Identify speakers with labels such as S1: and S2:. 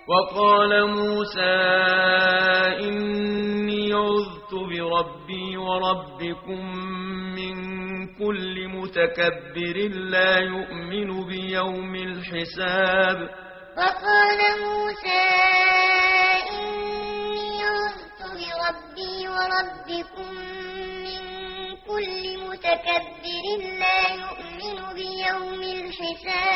S1: وقال موسى إني عذت بربي وربكم من كل متكبر لا يؤمن بيوم الحساب.
S2: وقال موسى إني عذت بربي وربكم من كل متكبر لا يؤمن بيوم الحساب.